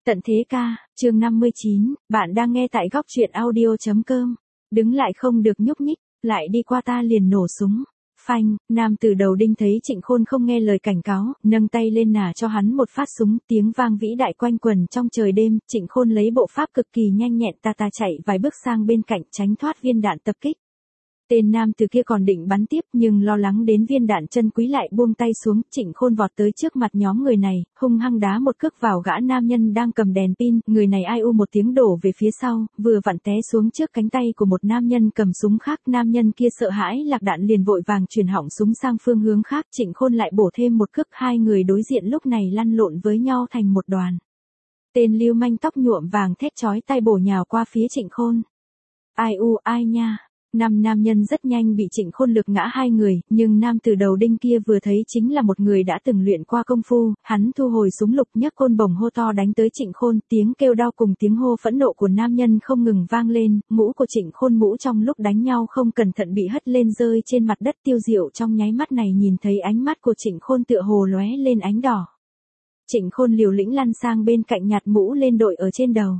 Tận thế ca, chương 59, bạn đang nghe tại góc truyện audio.com. Đứng lại không được nhúc nhích, lại đi qua ta liền nổ súng. Phanh, nam tử đầu đinh thấy Trịnh Khôn không nghe lời cảnh cáo, nâng tay lên nả cho hắn một phát súng, tiếng vang vĩ đại quanh quần trong trời đêm. Trịnh Khôn lấy bộ pháp cực kỳ nhanh nhẹn ta chạy vài bước sang bên cạnh tránh thoát viên đạn tập kích. Tên nam từ kia còn định bắn tiếp nhưng lo lắng đến viên đạn chân quý lại buông tay xuống. Trịnh Khôn vọt tới trước mặt nhóm người này, hung hăng đá một cước vào gã nam nhân đang cầm đèn pin. Người này ai u một tiếng đổ về phía sau, vừa vặn té xuống trước cánh tay của một nam nhân cầm súng khác. Nam nhân kia sợ hãi lạc đạn liền vội vàng chuyển hỏng súng sang phương hướng khác. Trịnh Khôn lại bổ thêm một cước, hai người đối diện lúc này lăn lộn với nhau thành một đoàn. Tên lưu manh tóc nhuộm vàng thét chói tai bổ nhào qua phía Trịnh Khôn. Ai u ai nha. Năm nam nhân rất nhanh bị Trịnh Khôn lực ngã hai người, nhưng nam từ đầu đinh kia vừa thấy chính là một người đã từng luyện qua công phu, hắn thu hồi súng lục nhấc côn bổng hô to đánh tới Trịnh Khôn, tiếng kêu đau cùng tiếng hô phẫn nộ của nam nhân không ngừng vang lên, mũ của Trịnh Khôn mũ trong lúc đánh nhau không cẩn thận bị hất lên rơi trên mặt đất. Tiêu Diệu trong nháy mắt này nhìn thấy ánh mắt của Trịnh Khôn tựa hồ lóe lên ánh đỏ. Trịnh Khôn liều lĩnh lăn sang bên cạnh nhặt mũ lên đội ở trên đầu.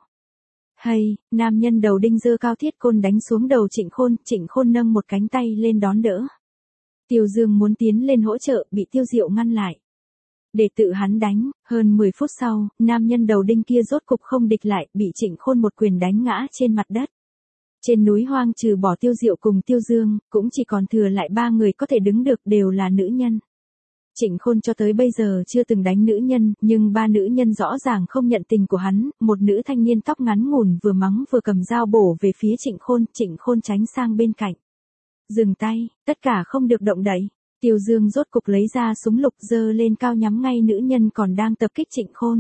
Hay, nam nhân đầu đinh giơ cao thiết côn đánh xuống đầu Trịnh Khôn nâng một cánh tay lên đón đỡ. Tiêu Dương muốn tiến lên hỗ trợ, bị Tiêu Diệu ngăn lại. Để tự hắn đánh, hơn 10 phút sau, nam nhân đầu đinh kia rốt cục không địch lại, bị Trịnh Khôn một quyền đánh ngã trên mặt đất. Trên núi hoang trừ bỏ Tiêu Diệu cùng Tiêu Dương, cũng chỉ còn thừa lại 3 người có thể đứng được, đều là nữ nhân. Trịnh Khôn cho tới bây giờ chưa từng đánh nữ nhân, nhưng 3 nữ nhân rõ ràng không nhận tình của hắn. Một nữ thanh niên tóc ngắn ngủn vừa mắng vừa cầm dao bổ về phía Trịnh Khôn tránh sang bên cạnh. Dừng tay, tất cả không được động đậy. Tiêu Dương rốt cục lấy ra súng lục giơ lên cao nhắm ngay nữ nhân còn đang tập kích Trịnh Khôn.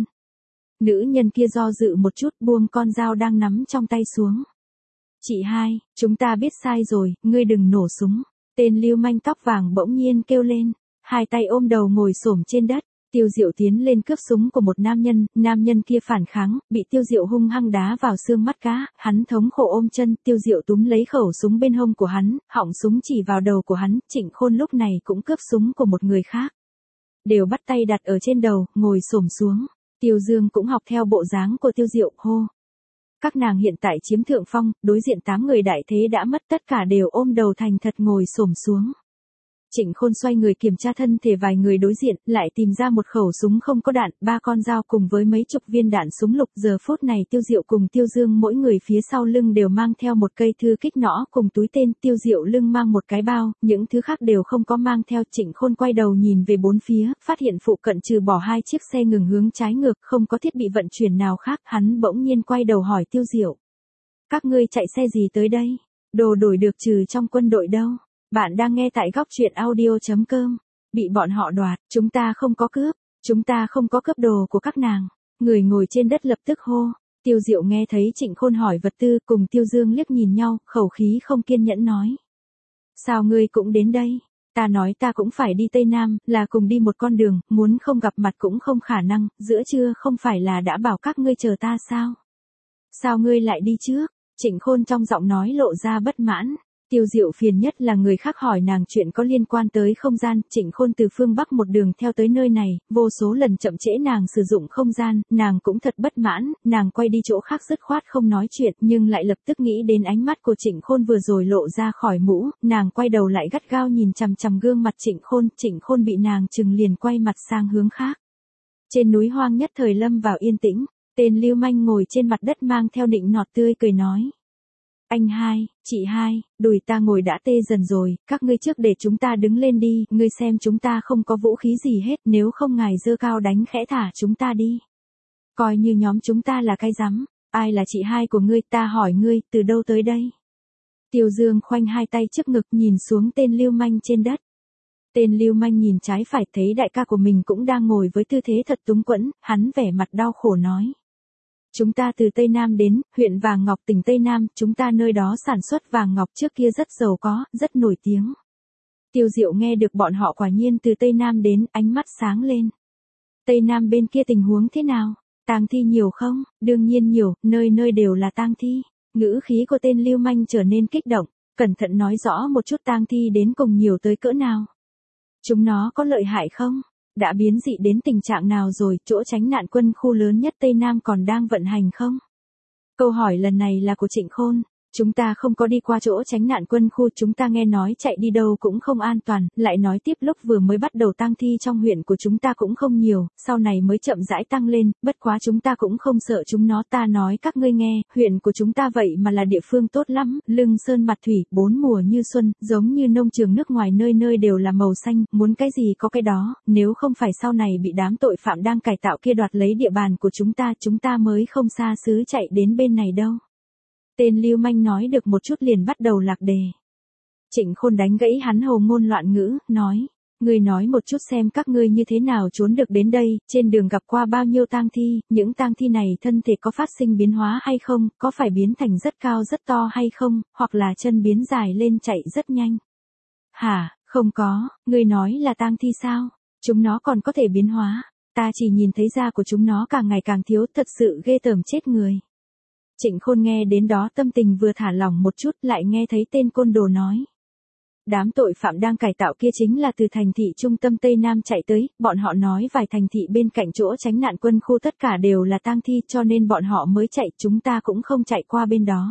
Nữ nhân kia do dự một chút buông con dao đang nắm trong tay xuống. Chị hai, chúng ta biết sai rồi, ngươi đừng nổ súng. Tên lưu manh tóc vàng bỗng nhiên kêu lên. Hai tay ôm đầu ngồi xổm trên đất, Tiêu Diệu tiến lên cướp súng của một nam nhân kia phản kháng, bị Tiêu Diệu hung hăng đá vào xương mắt cá, hắn thống khổ ôm chân, Tiêu Diệu túm lấy khẩu súng bên hông của hắn, họng súng chỉ vào đầu của hắn. Trịnh Khôn lúc này cũng cướp súng của một người khác. Đều bắt tay đặt ở trên đầu, ngồi xổm xuống. Tiêu Dương cũng học theo bộ dáng của Tiêu Diệu, hô. Các nàng hiện tại chiếm thượng phong, đối diện 8 người đại thế đã mất, tất cả đều ôm đầu thành thật ngồi xổm xuống. Trịnh Khôn xoay người kiểm tra thân thể vài người đối diện, lại tìm ra một khẩu súng không có đạn, 3 con dao cùng với mấy chục viên đạn súng lục. Giờ phút này Tiêu Diệu cùng Tiêu Dương mỗi người phía sau lưng đều mang theo một cây thư kích nỏ cùng túi tên. Tiêu Diệu lưng mang một cái bao, những thứ khác đều không có mang theo. Trịnh Khôn quay đầu nhìn về bốn phía, phát hiện phụ cận trừ bỏ 2 chiếc xe ngừng hướng trái ngược, không có thiết bị vận chuyển nào khác. Hắn bỗng nhiên quay đầu hỏi Tiêu Diệu. Các ngươi chạy xe gì tới đây? Đồ đổi được trừ trong quân đội đâu? Bạn đang nghe tại góc truyện audio.com. Bị bọn họ đoạt, chúng ta không có cướp đồ của các nàng. Người ngồi trên đất lập tức hô. Tiêu Diệu nghe thấy Trịnh Khôn hỏi vật tư, cùng Tiêu Dương liếc nhìn nhau, khẩu khí không kiên nhẫn nói. Sao ngươi cũng đến đây? Ta nói ta cũng phải đi Tây Nam, là cùng đi một con đường, muốn không gặp mặt cũng không khả năng, giữa trưa không phải là đã bảo các ngươi chờ ta sao? Sao ngươi lại đi trước? Trịnh Khôn trong giọng nói lộ ra bất mãn. Tiêu Diệu phiền nhất là người khác hỏi nàng chuyện có liên quan tới không gian. Trịnh Khôn từ phương Bắc một đường theo tới nơi này, vô số lần chậm trễ nàng sử dụng không gian, nàng cũng thật bất mãn, nàng quay đi chỗ khác dứt khoát không nói chuyện, nhưng lại lập tức nghĩ đến ánh mắt của Trịnh Khôn vừa rồi lộ ra khỏi mũ, nàng quay đầu lại gắt gao nhìn chằm chằm gương mặt Trịnh Khôn bị nàng chừng liền quay mặt sang hướng khác. Trên núi hoang nhất thời lâm vào yên tĩnh, tên lưu manh ngồi trên mặt đất mang theo nịnh nọt tươi cười nói. Anh hai, chị hai, đùi ta ngồi đã tê dần rồi, các ngươi trước để chúng ta đứng lên đi, ngươi xem chúng ta không có vũ khí gì hết, nếu không ngài giơ cao đánh khẽ thả chúng ta đi. Coi như nhóm chúng ta là cái rắm, ai là chị hai của ngươi, ta hỏi ngươi, từ đâu tới đây? Tiêu Dương khoanh hai tay trước ngực nhìn xuống tên lưu manh trên đất. Tên lưu manh nhìn trái phải thấy đại ca của mình cũng đang ngồi với tư thế thật túng quẫn, hắn vẻ mặt đau khổ nói. Chúng ta từ Tây Nam đến, huyện Vàng Ngọc tỉnh Tây Nam, chúng ta nơi đó sản xuất vàng ngọc trước kia rất giàu có, rất nổi tiếng. Tiêu Diệu nghe được bọn họ quả nhiên từ Tây Nam đến, ánh mắt sáng lên. Tây Nam bên kia tình huống thế nào? Tang thi nhiều không? Đương nhiên nhiều, nơi nơi đều là tang thi. Ngữ khí của tên lưu manh trở nên kích động, cẩn thận nói rõ một chút tang thi đến cùng nhiều tới cỡ nào. Chúng nó có lợi hại không? đã biến dị đến tình trạng nào rồi, chỗ tránh nạn quân khu lớn nhất Tây Nam còn đang vận hành không? Câu hỏi lần này là của Trịnh Khôn. Chúng ta không có đi qua chỗ tránh nạn quân khu, chúng ta nghe nói chạy đi đâu cũng không an toàn, lại nói tiếp lúc vừa mới bắt đầu tang thi trong huyện của chúng ta cũng không nhiều, sau này mới chậm rãi tăng lên, bất quá chúng ta cũng không sợ chúng nó, ta nói các ngươi nghe, huyện của chúng ta vậy mà là địa phương tốt lắm, lưng sơn mặt thủy, bốn mùa như xuân, giống như nông trường nước ngoài nơi nơi đều là màu xanh, muốn cái gì có cái đó, nếu không phải sau này bị đám tội phạm đang cải tạo kia đoạt lấy địa bàn của chúng ta mới không xa xứ chạy đến bên này đâu. Tên lưu manh nói được một chút liền bắt đầu lạc đề. Trịnh Khôn đánh gãy hắn hồ ngôn loạn ngữ, nói, ngươi nói một chút xem các ngươi như thế nào trốn được đến đây, trên đường gặp qua bao nhiêu tang thi, những tang thi này thân thể có phát sinh biến hóa hay không, có phải biến thành rất cao rất to hay không, hoặc là chân biến dài lên chạy rất nhanh. Hả, không có, ngươi nói là tang thi sao, chúng nó còn có thể biến hóa, ta chỉ nhìn thấy da của chúng nó càng ngày càng thiếu, thật sự ghê tởm chết người. Trịnh Khôn nghe đến đó tâm tình vừa thả lỏng một chút, lại nghe thấy tên côn đồ nói. Đám tội phạm đang cải tạo kia chính là từ thành thị trung tâm Tây Nam chạy tới, bọn họ nói vài thành thị bên cạnh chỗ tránh nạn quân khu tất cả đều là tang thi cho nên bọn họ mới chạy, chúng ta cũng không chạy qua bên đó.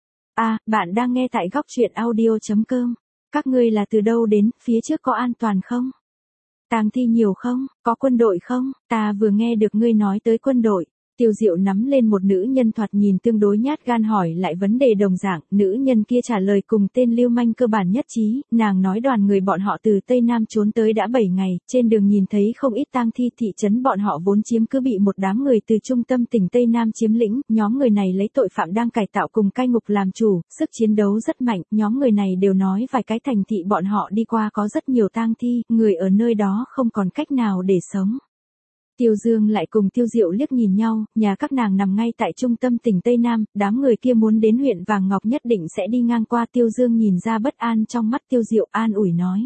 À, bạn đang nghe tại góc truyện audio.com. Các ngươi là từ đâu đến, phía trước có an toàn không? Tang thi nhiều không, có quân đội không? Ta vừa nghe được ngươi nói tới quân đội. Tiêu Diệu nắm lên một nữ nhân thoạt nhìn tương đối nhát gan hỏi lại vấn đề đồng dạng, nữ nhân kia trả lời cùng tên lưu manh cơ bản nhất trí, nàng nói đoàn người bọn họ từ Tây Nam trốn tới đã 7 ngày, trên đường nhìn thấy không ít tang thi, thị trấn bọn họ vốn chiếm cứ bị một đám người từ trung tâm tỉnh Tây Nam chiếm lĩnh, nhóm người này lấy tội phạm đang cải tạo cùng cai ngục làm chủ, sức chiến đấu rất mạnh, nhóm người này đều nói vài cái thành thị bọn họ đi qua có rất nhiều tang thi, người ở nơi đó không còn cách nào để sống. Tiêu Dương lại cùng Tiêu Diệu liếc nhìn nhau, nhà các nàng nằm ngay tại trung tâm tỉnh Tây Nam, đám người kia muốn đến huyện Vàng Ngọc nhất định sẽ đi ngang qua. Tiêu Dương nhìn ra bất an trong mắt Tiêu Diệu, an ủi nói.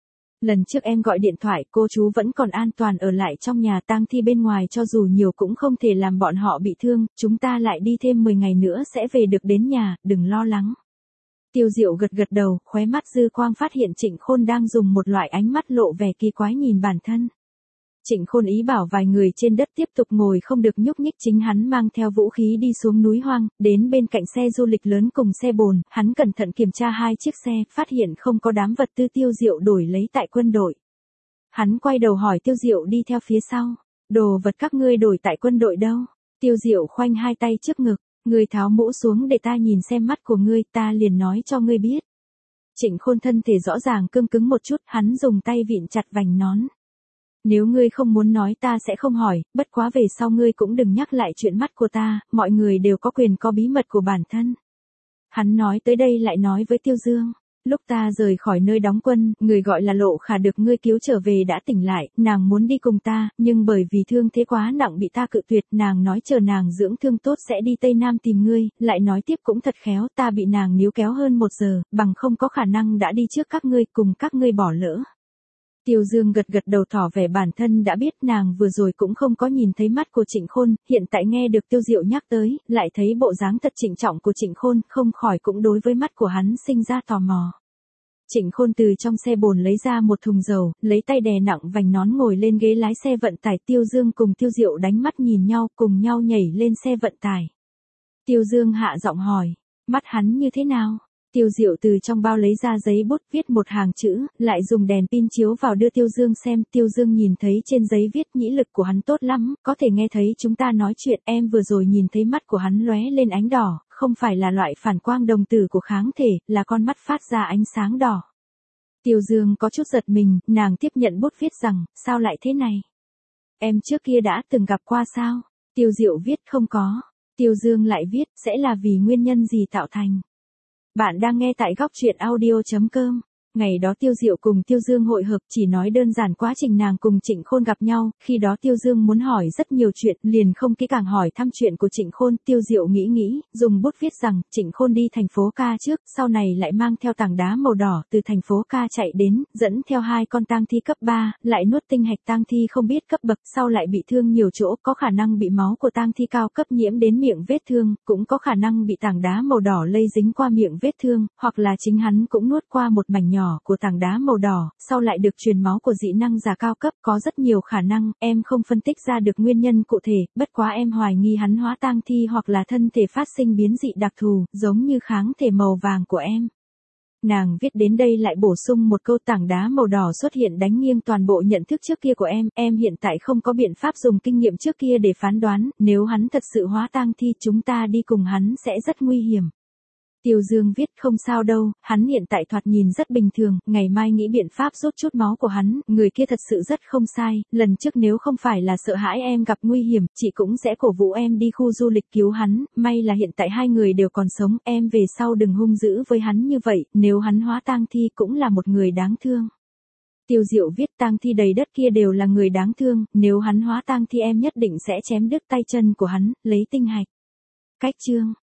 Lần trước em gọi điện thoại, cô chú vẫn còn an toàn ở lại trong nhà, tang thi bên ngoài cho dù nhiều cũng không thể làm bọn họ bị thương, chúng ta lại đi thêm 10 ngày nữa sẽ về được đến nhà, đừng lo lắng. Tiêu Diệu gật gật đầu, khóe mắt dư quang phát hiện Trịnh Khôn đang dùng một loại ánh mắt lộ vẻ kỳ quái nhìn bản thân. Trịnh Khôn ý bảo vài người trên đất tiếp tục ngồi không được nhúc nhích, chính hắn mang theo vũ khí đi xuống núi hoang, đến bên cạnh xe du lịch lớn cùng xe bồn, hắn cẩn thận kiểm tra hai chiếc xe, phát hiện không có đám vật tư Tiêu Diệu đổi lấy tại quân đội. Hắn quay đầu hỏi Tiêu Diệu đi theo phía sau, đồ vật các ngươi đổi tại quân đội đâu? Tiêu Diệu khoanh hai tay trước ngực, ngươi tháo mũ xuống để ta nhìn xem mắt của ngươi, ta liền nói cho ngươi biết. Trịnh Khôn thân thể rõ ràng cương cứng một chút, hắn dùng tay vịn chặt vành nón. Nếu ngươi không muốn nói ta sẽ không hỏi, bất quá về sau ngươi cũng đừng nhắc lại chuyện mắt của ta, mọi người đều có quyền có bí mật của bản thân. Hắn nói tới đây lại nói với Tiêu Dương, lúc ta rời khỏi nơi đóng quân, người gọi là Lộ Khả được ngươi cứu trở về đã tỉnh lại, nàng muốn đi cùng ta, nhưng bởi vì thương thế quá nặng bị ta cự tuyệt, nàng nói chờ nàng dưỡng thương tốt sẽ đi Tây Nam tìm ngươi, lại nói tiếp cũng thật khéo, ta bị nàng níu kéo hơn 1 giờ, bằng không có khả năng đã đi trước các ngươi, cùng các ngươi bỏ lỡ. Tiêu Dương gật gật đầu tỏ vẻ bản thân đã biết, nàng vừa rồi cũng không có nhìn thấy mắt của Trịnh Khôn, hiện tại nghe được Tiêu Diệu nhắc tới, lại thấy bộ dáng thật trịnh trọng của Trịnh Khôn, không khỏi cũng đối với mắt của hắn sinh ra tò mò. Trịnh Khôn từ trong xe bồn lấy ra một thùng dầu, lấy tay đè nặng vành nón ngồi lên ghế lái xe vận tải. Tiêu Dương cùng Tiêu Diệu đánh mắt nhìn nhau, cùng nhau nhảy lên xe vận tải. Tiêu Dương hạ giọng hỏi, mắt hắn như thế nào? Tiêu Diệu từ trong bao lấy ra giấy bút viết một hàng chữ, lại dùng đèn pin chiếu vào đưa Tiêu Dương xem. Tiêu Dương nhìn thấy trên giấy viết nhĩ lực của hắn tốt lắm, có thể nghe thấy chúng ta nói chuyện, em vừa rồi nhìn thấy mắt của hắn lóe lên ánh đỏ, không phải là loại phản quang đồng tử của kháng thể, là con mắt phát ra ánh sáng đỏ. Tiêu Dương có chút giật mình, nàng tiếp nhận bút viết rằng, sao lại thế này? Em trước kia đã từng gặp qua sao? Tiêu Diệu viết không có. Tiêu Dương lại viết, sẽ là vì nguyên nhân gì tạo thành? Bạn đang nghe tại góc truyện audio.com. Ngày đó Tiêu Diệu cùng Tiêu Dương hội hợp, chỉ nói đơn giản quá trình nàng cùng Trịnh Khôn gặp nhau, khi đó Tiêu Dương muốn hỏi rất nhiều chuyện, liền không kỹ càng hỏi thăm chuyện của Trịnh Khôn. Tiêu Diệu nghĩ, dùng bút viết rằng, Trịnh Khôn đi thành phố Ca trước, sau này lại mang theo tảng đá màu đỏ từ thành phố Ca chạy đến, dẫn theo 2 con tang thi cấp 3, lại nuốt tinh hạch tang thi không biết cấp bậc, sau lại bị thương nhiều chỗ, có khả năng bị máu của tang thi cao cấp nhiễm đến miệng vết thương, cũng có khả năng bị tảng đá màu đỏ lây dính qua miệng vết thương, hoặc là chính hắn cũng nuốt qua một mảnh nhỏ nhỏ của tảng đá màu đỏ, sau lại được truyền máu của dị năng giả cao cấp, có rất nhiều khả năng, em không phân tích ra được nguyên nhân cụ thể, bất quá em hoài nghi hắn hóa tang thi hoặc là thân thể phát sinh biến dị đặc thù, giống như kháng thể màu vàng của em. Nàng viết đến đây lại bổ sung một câu, tảng đá màu đỏ xuất hiện đánh nghiêng toàn bộ nhận thức trước kia của em hiện tại không có biện pháp dùng kinh nghiệm trước kia để phán đoán, nếu hắn thật sự hóa tang thi chúng ta đi cùng hắn sẽ rất nguy hiểm. Tiêu Dương viết, không sao đâu, hắn hiện tại thoạt nhìn rất bình thường, ngày mai nghĩ biện pháp rút chút máu của hắn, người kia thật sự rất không sai, lần trước nếu không phải là sợ hãi em gặp nguy hiểm, chị cũng sẽ cổ vũ em đi khu du lịch cứu hắn, may là hiện tại hai người đều còn sống, em về sau đừng hung dữ với hắn như vậy, nếu hắn hóa tang thi cũng là một người đáng thương. Tiêu Diệu viết, tang thi đầy đất kia đều là người đáng thương, nếu hắn hóa tang thi em nhất định sẽ chém đứt tay chân của hắn, lấy tinh hạch. Cách chương